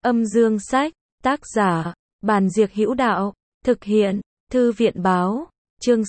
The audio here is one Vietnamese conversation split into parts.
Âm dương sách, tác giả, Bàn Diệc Hữu Đạo, thực hiện, Thư viện Báo, chương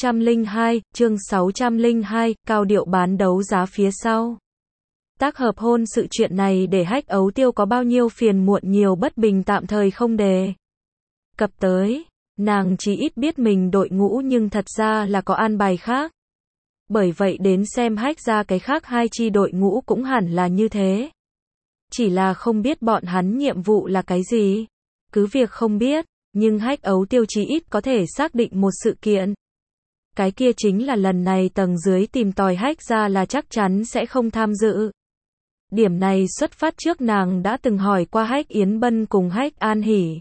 602, cao điệu bán đấu giá phía sau. Tác hợp hôn sự chuyện này để Hách Ấu Tiêu có bao nhiêu phiền muộn nhiều bất bình tạm thời không đề cập tới, nàng chỉ ít biết mình đội ngũ nhưng thật ra là có an bài khác. Bởi vậy đến xem Hách ra cái khác hai chi đội ngũ cũng hẳn là như thế. Chỉ là không biết bọn hắn nhiệm vụ là cái gì. Cứ việc không biết, nhưng Hách Ấu Tiêu chí ít có thể xác định một sự kiện. Cái kia chính là lần này tầng dưới tìm tòi Hách ra là chắc chắn sẽ không tham dự. Điểm này xuất phát trước nàng đã từng hỏi qua Hách Yến Bân cùng Hách An Hỷ.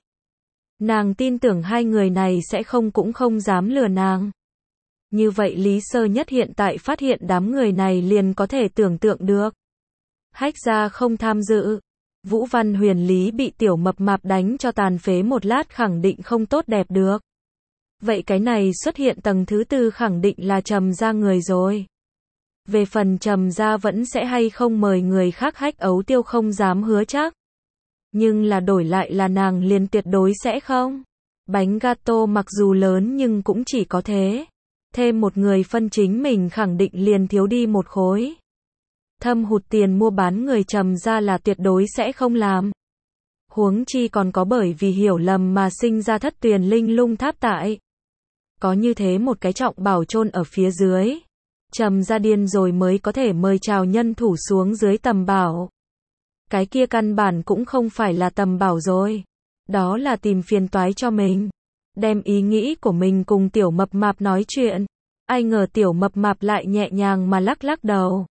Nàng tin tưởng hai người này sẽ cũng không dám lừa nàng. Như vậy Lý Sơ Nhất hiện tại phát hiện đám người này liền có thể tưởng tượng được. Hách ra không tham dự. Vũ Văn Huyền Lý bị tiểu mập mạp đánh cho tàn phế một lát khẳng định không tốt đẹp được. Vậy cái này xuất hiện tầng thứ tư khẳng định là Trầm gia người rồi. Về phần Trầm gia vẫn sẽ hay không mời người khác Hách Ấu Tiêu không dám hứa chắc. Nhưng là đổi lại là nàng liền tuyệt đối sẽ không. Bánh gato mặc dù lớn nhưng cũng chỉ có thế. Thêm một người phân chính mình khẳng định liền thiếu đi một khối. Thâm hụt tiền mua bán người Trầm gia là tuyệt đối sẽ không làm. Huống chi còn có bởi vì hiểu lầm mà sinh ra thất tuyền linh lung tháp tại. Có như thế một cái trọng bảo chôn ở phía dưới. Trầm gia điên rồi mới có thể mời chào nhân thủ xuống dưới tầm bảo. Cái kia căn bản cũng không phải là tầm bảo rồi. Đó là tìm phiền toái cho mình. Đem ý nghĩ của mình cùng tiểu mập mạp nói chuyện. Ai ngờ tiểu mập mạp lại nhẹ nhàng mà lắc lắc đầu.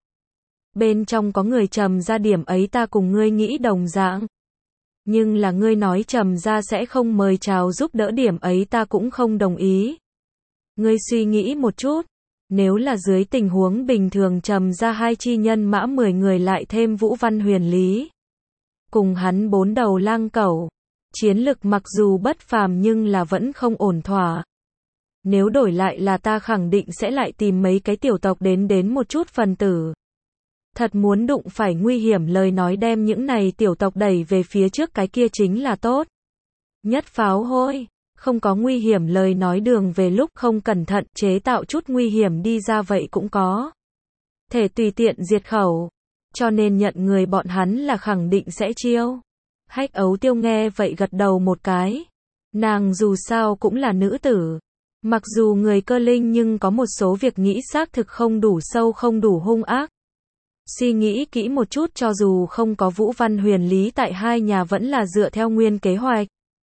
Bên trong có người Trầm gia điểm ấy ta cùng ngươi nghĩ đồng dạng. Nhưng là ngươi nói Trầm gia sẽ không mời chào giúp đỡ điểm ấy ta cũng không đồng ý. Ngươi suy nghĩ một chút. Nếu là dưới tình huống bình thường Trầm gia hai chi nhân mã 10 người lại thêm Vũ Văn Huyền Lý. Cùng hắn 4 đầu lang cẩu. Chiến lực mặc dù bất phàm nhưng là vẫn không ổn thỏa. Nếu đổi lại là ta khẳng định sẽ lại tìm mấy cái tiểu tộc đến một chút phần tử. Thật muốn đụng phải nguy hiểm lời nói đem những này tiểu tộc đẩy về phía trước cái kia chính là tốt. Nhất pháo hôi, không có nguy hiểm lời nói đường về lúc không cẩn thận chế tạo chút nguy hiểm đi ra vậy cũng có. Thể tùy tiện diệt khẩu, cho nên nhận người bọn hắn là khẳng định sẽ chiêu. Hách Ấu Tiêu nghe vậy gật đầu một cái. Nàng dù sao cũng là nữ tử. Mặc dù người cơ linh nhưng có một số việc nghĩ xác thực không đủ sâu không đủ hung ác. Suy nghĩ kỹ một chút cho dù không có Vũ Văn Huyền Lý tại hai nhà vẫn là dựa theo nguyên kế hoạch.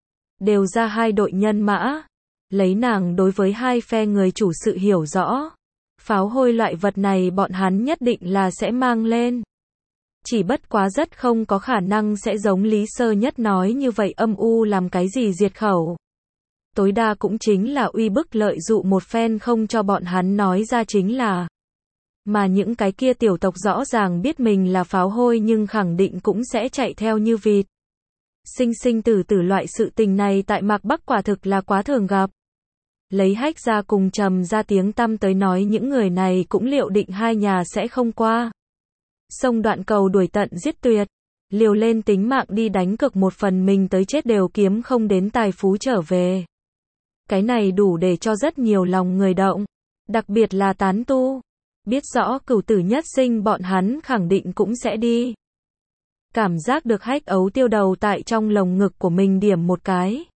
Đều ra hai đội nhân mã. Lấy nàng đối với hai phe người chủ sự hiểu rõ. Pháo hôi loại vật này bọn hắn nhất định là sẽ mang lên. Chỉ bất quá rất không có khả năng sẽ giống Lý Sơ Nhất nói như vậy âm u làm cái gì diệt khẩu. Tối đa cũng chính là uy bức lợi dụ một phen không cho bọn hắn nói ra chính là. Mà những cái kia tiểu tộc rõ ràng biết mình là pháo hôi nhưng khẳng định cũng sẽ chạy theo như vịt. Sinh tử tử loại sự tình này tại Mạc Bắc quả thực là quá thường gặp. Lấy Hách ra cùng Trầm ra tiếng tăm tới nói những người này cũng liệu định hai nhà sẽ không qua. Sông đoạn cầu đuổi tận giết tuyệt. Liều lên tính mạng đi đánh cực một phần mình tới chết đều kiếm không đến tài phú trở về. Cái này đủ để cho rất nhiều lòng người động. Đặc biệt là tán tu. Biết rõ cửu tử nhất sinh bọn hắn khẳng định cũng sẽ đi. Cảm giác được Hách Ấu Tiêu đầu tại trong lồng ngực của mình điểm một cái.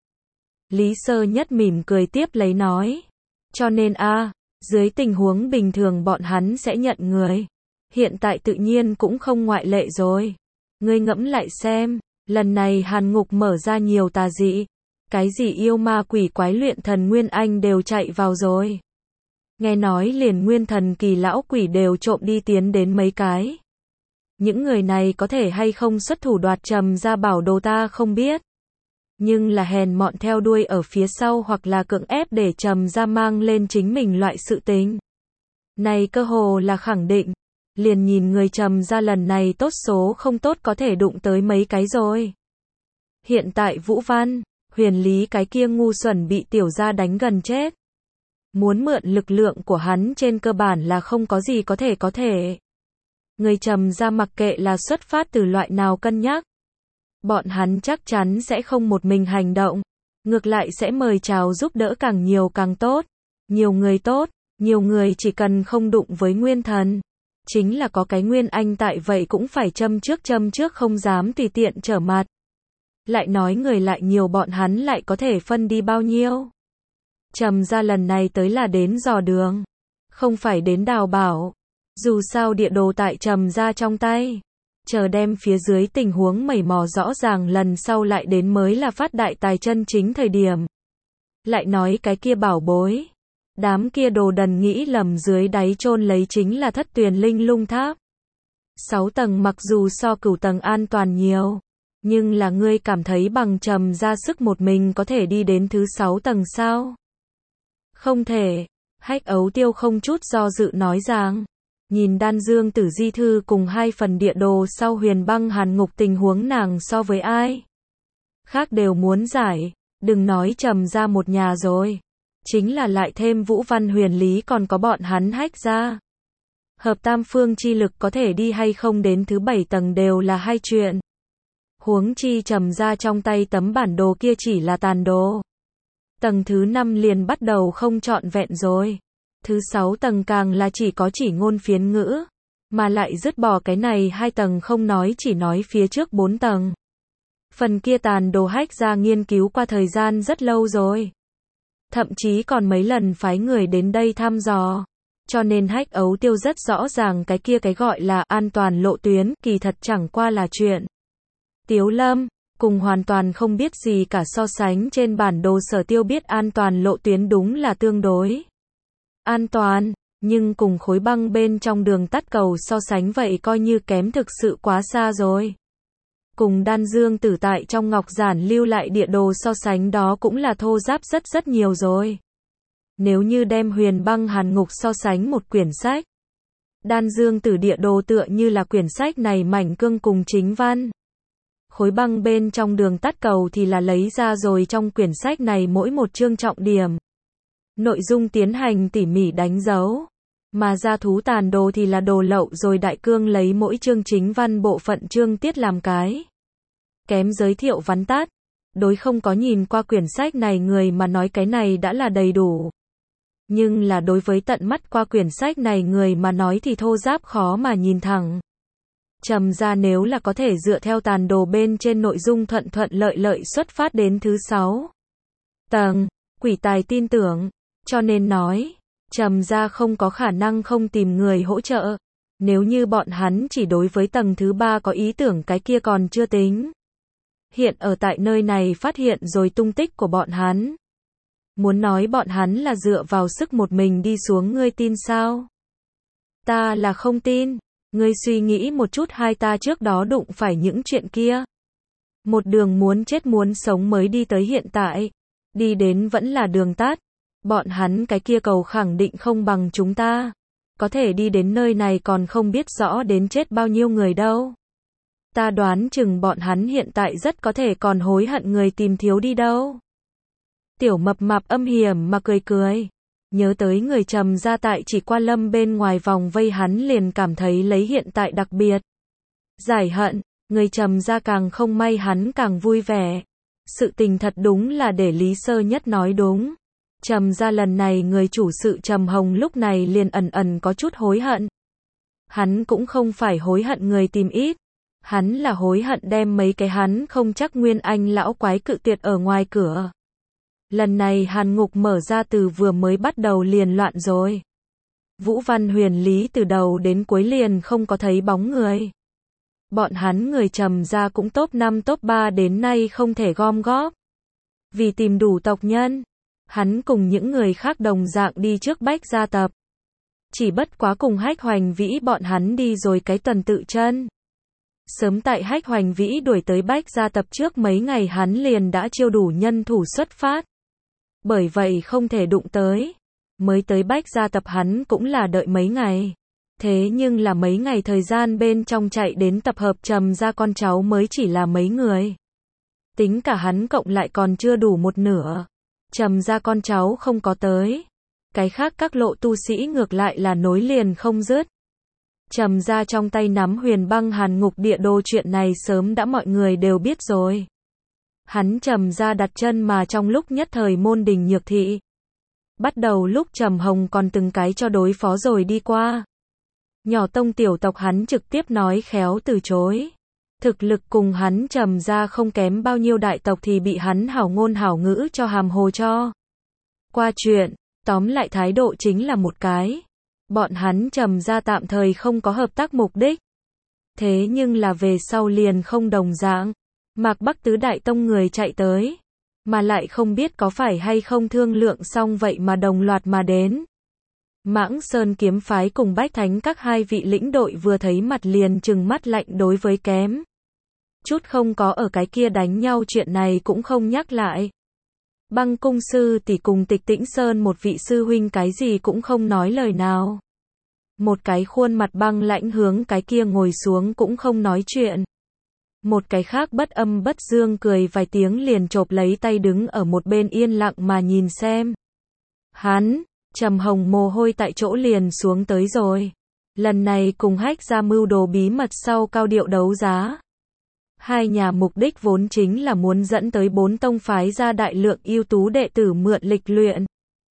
Lý Sơ Nhất mỉm cười tiếp lấy nói. Cho nên dưới tình huống bình thường bọn hắn sẽ nhận người. Hiện tại tự nhiên cũng không ngoại lệ rồi. Ngươi ngẫm lại xem, lần này Hàn Ngục mở ra nhiều tà dị. Cái gì yêu ma quỷ quái luyện thần Nguyên Anh đều chạy vào rồi. Nghe nói liền nguyên thần kỳ lão quỷ đều trộm đi tiến đến mấy cái. Những người này có thể hay không xuất thủ đoạt Trầm gia bảo đồ ta không biết. Nhưng là hèn mọn theo đuôi ở phía sau hoặc là cưỡng ép để Trầm gia mang lên chính mình loại sự tình. Này cơ hồ là khẳng định. Liền nhìn người Trầm gia lần này tốt số không tốt có thể đụng tới mấy cái rồi. Hiện tại Vũ Văn, Huyền Lý cái kia ngu xuẩn bị tiểu gia đánh gần chết. Muốn mượn lực lượng của hắn trên cơ bản là không có gì có thể. Người Trầm gia mặc kệ là xuất phát từ loại nào cân nhắc. Bọn hắn chắc chắn sẽ không một mình hành động, ngược lại sẽ mời chào giúp đỡ càng nhiều càng tốt. Nhiều người tốt, nhiều người chỉ cần không đụng với nguyên thần. Chính là có cái Nguyên Anh tại vậy cũng phải châm trước không dám tùy tiện trở mặt. Lại nói người lại nhiều bọn hắn lại có thể phân đi bao nhiêu. Trầm gia lần này tới là đến dò đường, không phải đến đào bảo. Dù sao địa đồ tại Trầm gia trong tay. Chờ đem phía dưới tình huống mẩy mò rõ ràng lần sau lại đến mới là phát đại tài chân chính thời điểm. Lại nói cái kia bảo bối. Đám kia đồ đần nghĩ lầm dưới đáy chôn lấy chính là Thất Tuyền Linh Lung Tháp. 6 tầng mặc dù so Cửu tầng an toàn nhiều, nhưng là ngươi cảm thấy bằng Trầm ra sức một mình có thể đi đến thứ 6 tầng sao? Không thể. Hách Ấu Tiêu không chút do dự nói rằng, nhìn Đan Dương Tử Di Thư cùng 2 phần địa đồ sau Huyền Băng Hàn Ngục tình huống nàng so với ai khác đều muốn giải, đừng nói Trầm ra một nhà rồi. Chính là lại thêm Vũ Văn Huyền Lý còn có bọn hắn Hách ra. Hợp tam phương chi lực có thể đi hay không đến thứ 7 tầng đều là hai chuyện. Huống chi Trầm ra trong tay tấm bản đồ kia chỉ là tàn đồ. Tầng thứ 5 liền bắt đầu không trọn vẹn rồi. Thứ 6 tầng càng là chỉ ngôn phiến ngữ. Mà lại dứt bỏ cái này 2 tầng không nói chỉ nói phía trước 4 tầng. Phần kia tàn đồ Hách ra nghiên cứu qua thời gian rất lâu rồi. Thậm chí còn mấy lần phái người đến đây thăm dò. Cho nên Hách Ấu Tiêu rất rõ ràng cái kia cái gọi là an toàn lộ tuyến kỳ thật chẳng qua là chuyện. Tiếu Lâm, cùng hoàn toàn không biết gì cả so sánh trên bản đồ Sở Tiêu biết an toàn lộ tuyến đúng là tương đối an toàn, nhưng cùng Khối Băng bên trong đường tắt cầu so sánh vậy coi như kém thực sự quá xa rồi. Cùng Đan Dương Tử tại trong ngọc giản lưu lại địa đồ so sánh đó cũng là thô ráp rất nhiều rồi. Nếu như đem Huyền Băng Hàn Ngục so sánh một quyển sách, Đan Dương Tử địa đồ tựa như là quyển sách này mảnh cương cùng chính văn. Khối Băng bên trong đường tắt cầu thì là lấy ra rồi trong quyển sách này mỗi một chương trọng điểm. Nội dung tiến hành tỉ mỉ đánh dấu. Mà Gia Thú Tàn Đồ thì là đồ lậu rồi đại cương lấy mỗi chương chính văn bộ phận chương tiết làm cái kém giới thiệu vắn tắt. Đối không có nhìn qua quyển sách này người mà nói cái này đã là đầy đủ. Nhưng là đối với tận mắt qua quyển sách này người mà nói thì thô ráp khó mà nhìn thẳng. Trầm ra nếu là có thể dựa theo tàn đồ bên trên nội dung thuận lợi xuất phát đến thứ 6 tầng, quỷ tài tin tưởng, cho nên nói, Trầm ra không có khả năng không tìm người hỗ trợ. Nếu như bọn hắn chỉ đối với tầng thứ 3 có ý tưởng cái kia còn chưa tính. Hiện ở tại nơi này phát hiện rồi tung tích của bọn hắn. Muốn nói bọn hắn là dựa vào sức một mình đi xuống ngươi tin sao? Ta là không tin. Ngươi suy nghĩ một chút hai ta trước đó đụng phải những chuyện kia. Một đường muốn chết muốn sống mới đi tới hiện tại. Đi đến vẫn là đường tắt. Bọn hắn cái kia cầu khẳng định không bằng chúng ta. Có thể đi đến nơi này còn không biết rõ đến chết bao nhiêu người đâu. Ta đoán chừng bọn hắn hiện tại rất có thể còn hối hận người tìm thiếu đi đâu. Tiểu Mập Mạp âm hiểm mà cười. Nhớ tới người Trầm ra tại chỉ qua lâm bên ngoài vòng vây hắn liền cảm thấy lấy hiện tại đặc biệt. Giải hận, người Trầm ra càng không may hắn càng vui vẻ. Sự tình thật đúng là để Lý Sơ Nhất nói đúng. Trầm ra lần này người chủ sự Trầm Hồng lúc này liền ẩn có chút hối hận. Hắn cũng không phải hối hận người tìm ít. Hắn là hối hận đem mấy cái hắn không chắc Nguyên Anh lão quái cự tuyệt ở ngoài cửa. Lần này Hàn Ngục mở ra từ vừa mới bắt đầu liền loạn rồi. Vũ Văn Huyền Lý từ đầu đến cuối liền không có thấy bóng người. Bọn hắn người Trầm ra cũng top 5 top 3 đến nay không thể gom góp. Vì tìm đủ tộc nhân, hắn cùng những người khác đồng dạng đi trước Bách gia tập. Chỉ bất quá cùng Hách Hoành Vĩ bọn hắn đi rồi cái tuần tự chân. Sớm tại Hách Hoành Vĩ đuổi tới Bách gia tập trước mấy ngày hắn liền đã chiêu đủ nhân thủ xuất phát. Bởi vậy không thể đụng tới. Mới tới Bách gia tập hắn cũng là đợi mấy ngày. Thế nhưng là mấy ngày thời gian bên trong chạy đến tập hợp Trầm ra con cháu mới chỉ là mấy người. Tính cả hắn cộng lại còn chưa đủ một nửa. Trầm ra con cháu không có tới. Cái khác các lộ tu sĩ ngược lại là nối liền không dứt. Trầm gia trong tay nắm huyền băng hàn ngục địa đồ, chuyện này sớm đã mọi người đều biết rồi. Hắn Trầm gia đặt chân mà trong lúc nhất thời môn đình nhược thị. Bắt đầu lúc Trầm Hồng còn từng cái cho đối phó rồi đi qua. Nhỏ tông tiểu tộc hắn trực tiếp nói khéo từ chối. Thực lực cùng hắn Trầm gia không kém bao nhiêu đại tộc thì bị hắn hảo ngôn hảo ngữ cho hàm hồ cho qua chuyện. Tóm lại thái độ chính là một cái. Bọn hắn Trầm gia tạm thời không có hợp tác mục đích. Thế nhưng là về sau liền không đồng dạng. Mạc Bắc tứ đại tông người chạy tới. Mà lại không biết có phải hay không thương lượng xong vậy mà đồng loạt mà đến. Mãng Sơn kiếm phái cùng Bách Thánh các hai vị lĩnh đội vừa thấy mặt liền trừng mắt lạnh đối với kém. Chút không có ở cái kia đánh nhau, chuyện này cũng không nhắc lại. Băng cung sư tỷ cùng Tịch Tĩnh Sơn một vị sư huynh cái gì cũng không nói lời nào. Một cái khuôn mặt băng lãnh hướng cái kia ngồi xuống cũng không nói chuyện. Một cái khác bất âm bất dương cười vài tiếng liền chộp lấy tay đứng ở một bên yên lặng mà nhìn xem. Hắn, Trầm Hồng mồ hôi tại chỗ liền xuống tới rồi. Lần này cùng Hách ra mưu đồ bí mật sau cao điệu đấu giá. Hai nhà mục đích vốn chính là muốn dẫn tới 4 tông phái ra đại lượng ưu tú đệ tử mượn lịch luyện.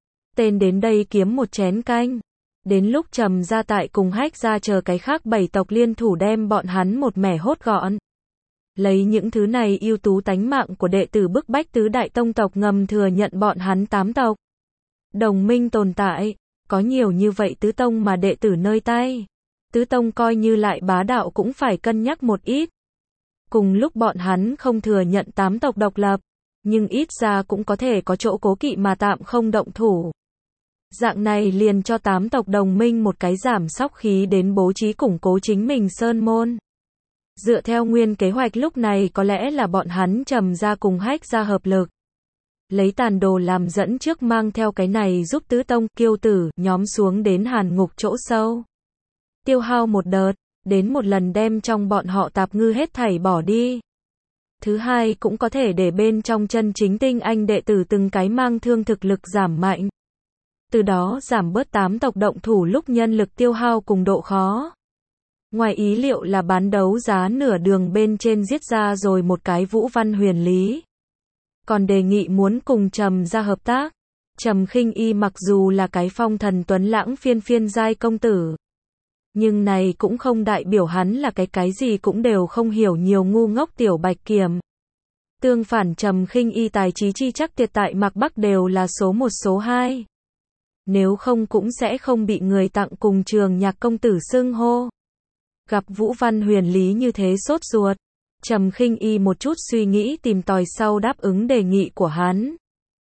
Tên đến đây kiếm một chén canh. Đến lúc Trầm gia tại cùng Hách ra chờ cái khác 7 tộc liên thủ đem bọn hắn một mẻ hốt gọn. Lấy những thứ này ưu tú tánh mạng của đệ tử bức bách tứ đại tông tộc ngầm thừa nhận bọn hắn 8 tộc. Đồng minh tồn tại, có nhiều như vậy tứ tông mà đệ tử nơi tay. Tứ tông coi như lại bá đạo cũng phải cân nhắc một ít. Cùng lúc bọn hắn không thừa nhận 8 tộc độc lập, nhưng ít ra cũng có thể có chỗ cố kỵ mà tạm không động thủ. Dạng này liền cho 8 tộc đồng minh một cái giảm sóc khí đến bố trí củng cố chính mình sơn môn. Dựa theo nguyên kế hoạch lúc này có lẽ là bọn hắn Trầm gia cùng Hách gia hợp lực. Lấy tàn đồ làm dẫn trước mang theo cái này giúp tứ tông kiêu tử nhóm xuống đến hàn ngục chỗ sâu. Tiêu hao một đợt, đến một lần đem trong bọn họ tạp ngư hết thảy bỏ đi. Thứ hai cũng có thể để bên trong chân chính tinh anh đệ tử từng cái mang thương thực lực giảm mạnh. Từ đó giảm bớt 8 tộc động thủ lúc nhân lực tiêu hao cùng độ khó. Ngoài ý liệu là bán đấu giá nửa đường bên trên giết ra rồi một cái Vũ Văn Huyền Lý. Còn đề nghị muốn cùng Trầm gia hợp tác. Trầm Khinh Y mặc dù là cái phong thần tuấn lãng phiên phiên giai công tử. Nhưng này cũng không đại biểu hắn là cái gì cũng đều không hiểu nhiều ngu ngốc tiểu bạch kiểm. Tương phản Trầm Khinh Y tài trí chi chắc tuyệt tại Mạc Bắc đều là số 1 số 2. Nếu không cũng sẽ không bị người tặng cùng Trường Nhạc công tử xưng hô. Gặp Vũ Văn Huyền Lý như thế sốt ruột, Trầm Khinh Y một chút suy nghĩ tìm tòi sau đáp ứng đề nghị của hắn.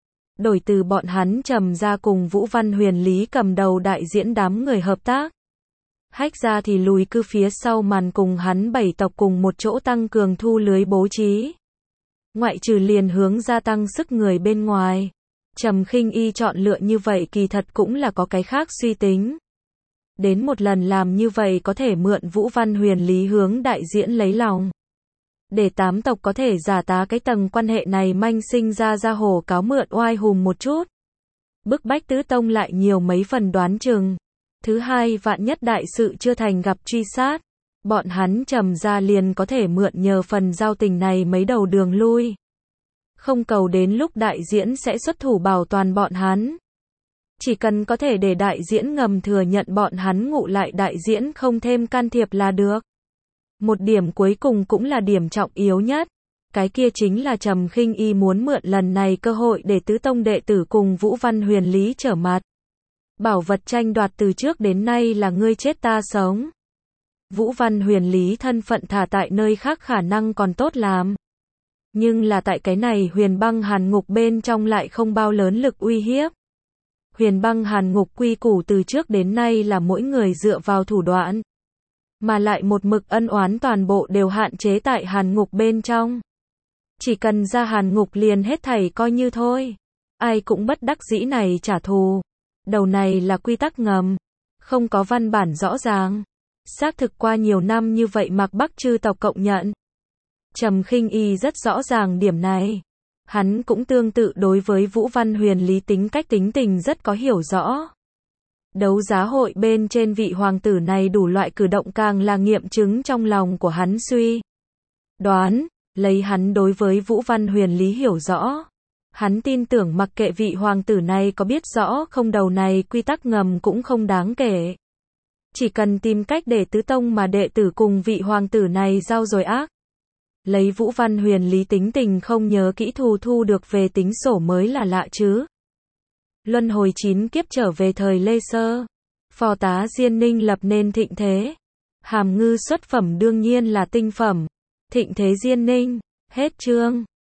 Đổi từ bọn hắn Trầm gia cùng Vũ Văn Huyền Lý cầm đầu đại diễn đám người hợp tác. Hách gia thì lùi cư phía sau màn cùng hắn 7 tộc cùng một chỗ tăng cường thu lưới bố trí. Ngoại trừ liền hướng gia tăng sức người bên ngoài. Trầm Khinh Y chọn lựa như vậy kỳ thật cũng là có cái khác suy tính. Đến một lần làm như vậy có thể mượn Vũ Văn Huyền Lý hướng đại diễn lấy lòng. Để 8 tộc có thể giả tá cái tầng quan hệ này manh sinh ra hồ cáo mượn oai hùm một chút. Bức bách tứ tông lại nhiều mấy phần đoán chừng. Thứ hai vạn nhất đại sự chưa thành gặp truy sát. Bọn hắn Trầm gia liền có thể mượn nhờ phần giao tình này mấy đầu đường lui. Không cầu đến lúc đại diễn sẽ xuất thủ bảo toàn bọn hắn. Chỉ cần có thể để đại diễn ngầm thừa nhận bọn hắn ngụ lại đại diễn không thêm can thiệp là được. Một điểm cuối cùng cũng là điểm trọng yếu nhất. Cái kia chính là Trầm Khinh Y muốn mượn lần này cơ hội để tứ tông đệ tử cùng Vũ Văn Huyền Lý trở mặt. Bảo vật tranh đoạt từ trước đến nay là ngươi chết ta sống. Vũ Văn Huyền Lý thân phận thả tại nơi khác khả năng còn tốt làm. Nhưng là tại cái này huyền băng hàn ngục bên trong lại không bao lớn lực uy hiếp. Huyền băng hàn ngục quy củ từ trước đến nay là mỗi người dựa vào thủ đoạn. Mà lại một mực ân oán toàn bộ đều hạn chế tại hàn ngục bên trong. Chỉ cần ra hàn ngục liền hết thảy coi như thôi. Ai cũng bất đắc dĩ này trả thù. Đầu này là quy tắc ngầm. Không có văn bản rõ ràng. Xác thực qua nhiều năm như vậy Mạc Bắc chư tộc cộng nhận. Trầm Khinh Y rất rõ ràng điểm này. Hắn cũng tương tự đối với Vũ Văn Huyền Lý tính cách tính tình rất có hiểu rõ. Đấu giá hội bên trên vị hoàng tử này đủ loại cử động càng là nghiệm chứng trong lòng của hắn suy đoán, lấy hắn đối với Vũ Văn Huyền lý hiểu rõ. Hắn tin tưởng mặc kệ vị hoàng tử này có biết rõ không đầu này quy tắc ngầm cũng không đáng kể. Chỉ cần tìm cách để tứ tông mà đệ tử cùng vị hoàng tử này giao rồi ác. Lấy Vũ Văn Huyền lý tính tình không nhớ kỹ thù thu được về tính sổ mới là lạ chứ. Luân hồi 9 kiếp trở về thời Lê Sơ. Phò tá Diên Ninh lập nên thịnh thế. Hàm Ngư xuất phẩm đương nhiên là tinh phẩm. Thịnh thế Diên Ninh. Hết chương.